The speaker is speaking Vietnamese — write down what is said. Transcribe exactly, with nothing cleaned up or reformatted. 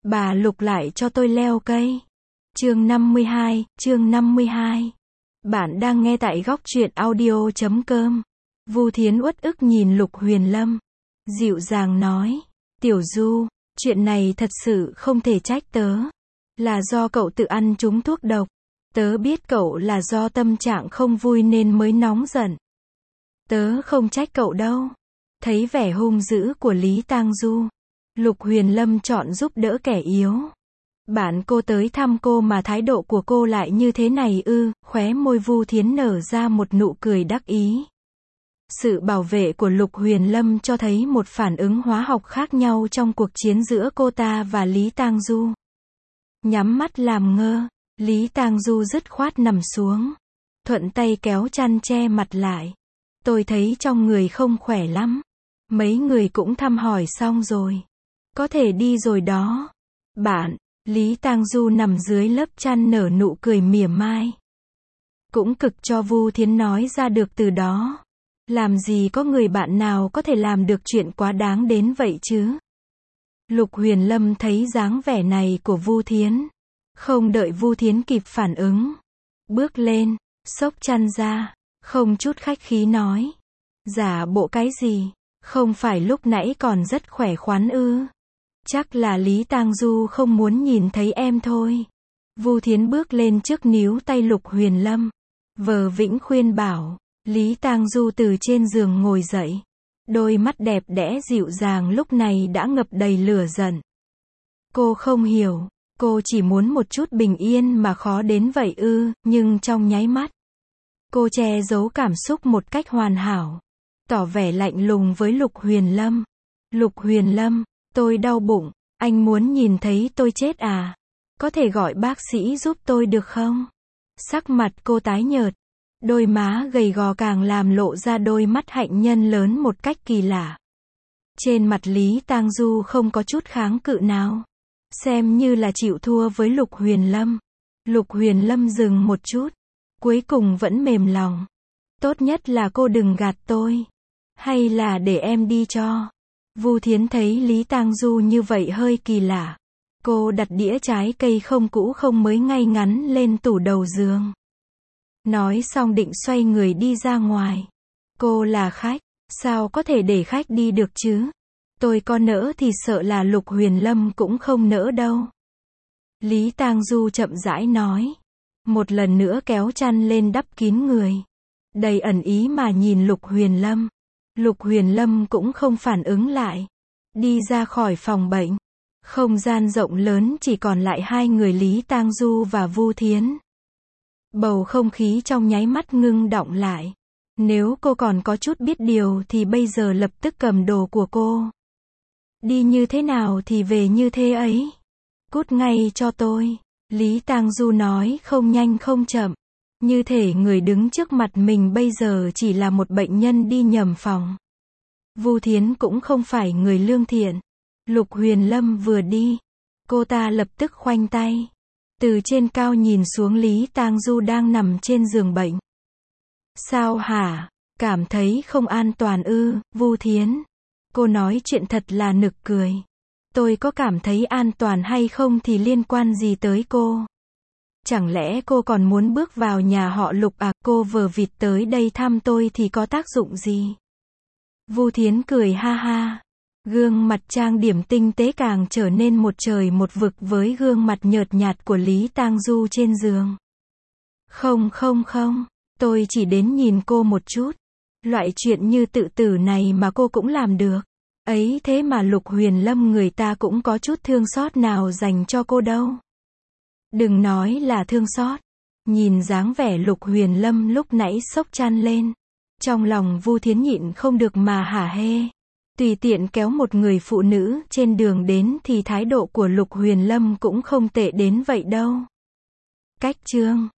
Bà Lục lại cho tôi leo cây. Chương năm mươi hai, chương năm mươi hai. Bạn đang nghe tại góc truyện audio chấm com. Vu Thiến uất ức nhìn Lục Huyền Lâm, dịu dàng nói, Tiểu Du, chuyện này thật sự không thể trách tớ. Là do cậu tự ăn trúng thuốc độc. Tớ biết cậu là do tâm trạng không vui nên mới nóng giận. Tớ không trách cậu đâu. Thấy vẻ hung dữ của Lý Tang Du, Lục Huyền Lâm chọn giúp đỡ kẻ yếu. Bạn cô tới thăm cô mà thái độ của cô lại như thế này ư? Khóe môi Vu Thiến nở ra một nụ cười đắc ý. Sự bảo vệ của Lục Huyền Lâm cho thấy một phản ứng hóa học khác nhau trong cuộc chiến giữa cô ta và Lý Tang Du. Nhắm mắt làm ngơ, Lý Tang Du dứt khoát nằm xuống, thuận tay kéo chăn che mặt lại. Tôi thấy trong người không khỏe lắm. Mấy người cũng thăm hỏi xong rồi. Có thể đi rồi đó. Bạn, Lý Tang Du nằm dưới lớp chăn nở nụ cười mỉa mai. Cũng cực cho Vu Thiến nói ra được từ đó. Làm gì có người bạn nào có thể làm được chuyện quá đáng đến vậy chứ? Lục Huyền Lâm thấy dáng vẻ này của Vu Thiến. Không đợi Vu Thiến kịp phản ứng. Bước lên, xốc chăn ra, không chút khách khí nói. Giả bộ cái gì? Không phải lúc nãy còn rất khỏe khoắn ư? Chắc là Lý Tang Du không muốn nhìn thấy em thôi. Vu Thiến bước lên trước níu tay Lục Huyền Lâm. Vờ vĩnh khuyên bảo. Lý Tang Du từ trên giường ngồi dậy. Đôi mắt đẹp đẽ dịu dàng lúc này đã ngập đầy lửa giận. Cô không hiểu. Cô chỉ muốn một chút bình yên mà khó đến vậy ư? Nhưng trong nháy mắt, cô che giấu cảm xúc một cách hoàn hảo. Tỏ vẻ lạnh lùng với Lục Huyền Lâm. Lục Huyền Lâm, tôi đau bụng, anh muốn nhìn thấy tôi chết à? Có thể gọi bác sĩ giúp tôi được không? Sắc mặt cô tái nhợt, đôi má gầy gò càng làm lộ ra đôi mắt hạnh nhân lớn một cách kỳ lạ. Trên mặt Lý Tang Du không có chút kháng cự nào, xem như là chịu thua với Lục Huyền Lâm. Lục Huyền Lâm dừng một chút, cuối cùng vẫn mềm lòng. Tốt nhất là cô đừng gạt tôi. Hay là để em đi cho. Vu Thiến thấy Lý Tang Du như vậy hơi kỳ lạ. Cô đặt đĩa trái cây không cũ không mới ngay ngắn lên tủ đầu giường. Nói xong định xoay người đi ra ngoài. Cô là khách, sao có thể để khách đi được chứ? Tôi có nỡ thì sợ là Lục Huyền Lâm cũng không nỡ đâu. Lý Tang Du chậm rãi nói. Một lần nữa kéo chăn lên đắp kín người. Đầy ẩn ý mà nhìn Lục Huyền Lâm. Lục Huyền Lâm cũng không phản ứng lại. Đi ra khỏi phòng bệnh. Không gian rộng lớn chỉ còn lại hai người Lý Tang Du và Vu Thiến. Bầu không khí trong nháy mắt ngưng đọng lại. Nếu cô còn có chút biết điều thì bây giờ lập tức cầm đồ của cô. Đi như thế nào thì về như thế ấy. Cút ngay cho tôi. Lý Tang Du nói không nhanh không chậm. Như thể người đứng trước mặt mình bây giờ chỉ là một bệnh nhân đi nhầm phòng. Vu Thiến cũng không phải người lương thiện. Lục Huyền Lâm vừa đi, cô ta lập tức khoanh tay. Từ trên cao nhìn xuống Lý Tang Du đang nằm trên giường bệnh. Sao hả? Cảm thấy không an toàn ư? Vu Thiến. Cô nói chuyện thật là nực cười. Tôi có cảm thấy an toàn hay không thì liên quan gì tới cô? Chẳng lẽ cô còn muốn bước vào nhà họ Lục à? Cô vờ vịt tới đây thăm tôi thì có tác dụng gì? Vu Thiến cười ha ha. Gương mặt trang điểm tinh tế càng trở nên một trời một vực với gương mặt nhợt nhạt của Lý Tang Du trên giường. Không không không, tôi chỉ đến nhìn cô một chút. Loại chuyện như tự tử này mà cô cũng làm được. Ấy thế mà Lục Huyền Lâm người ta cũng có chút thương xót nào dành cho cô đâu. Đừng nói là thương xót. Nhìn dáng vẻ Lục Huyền Lâm lúc nãy xốc chăn lên. Trong lòng Vu Thiến nhịn không được mà hả hê. Tùy tiện kéo một người phụ nữ trên đường đến thì thái độ của Lục Huyền Lâm cũng không tệ đến vậy đâu. Cách chương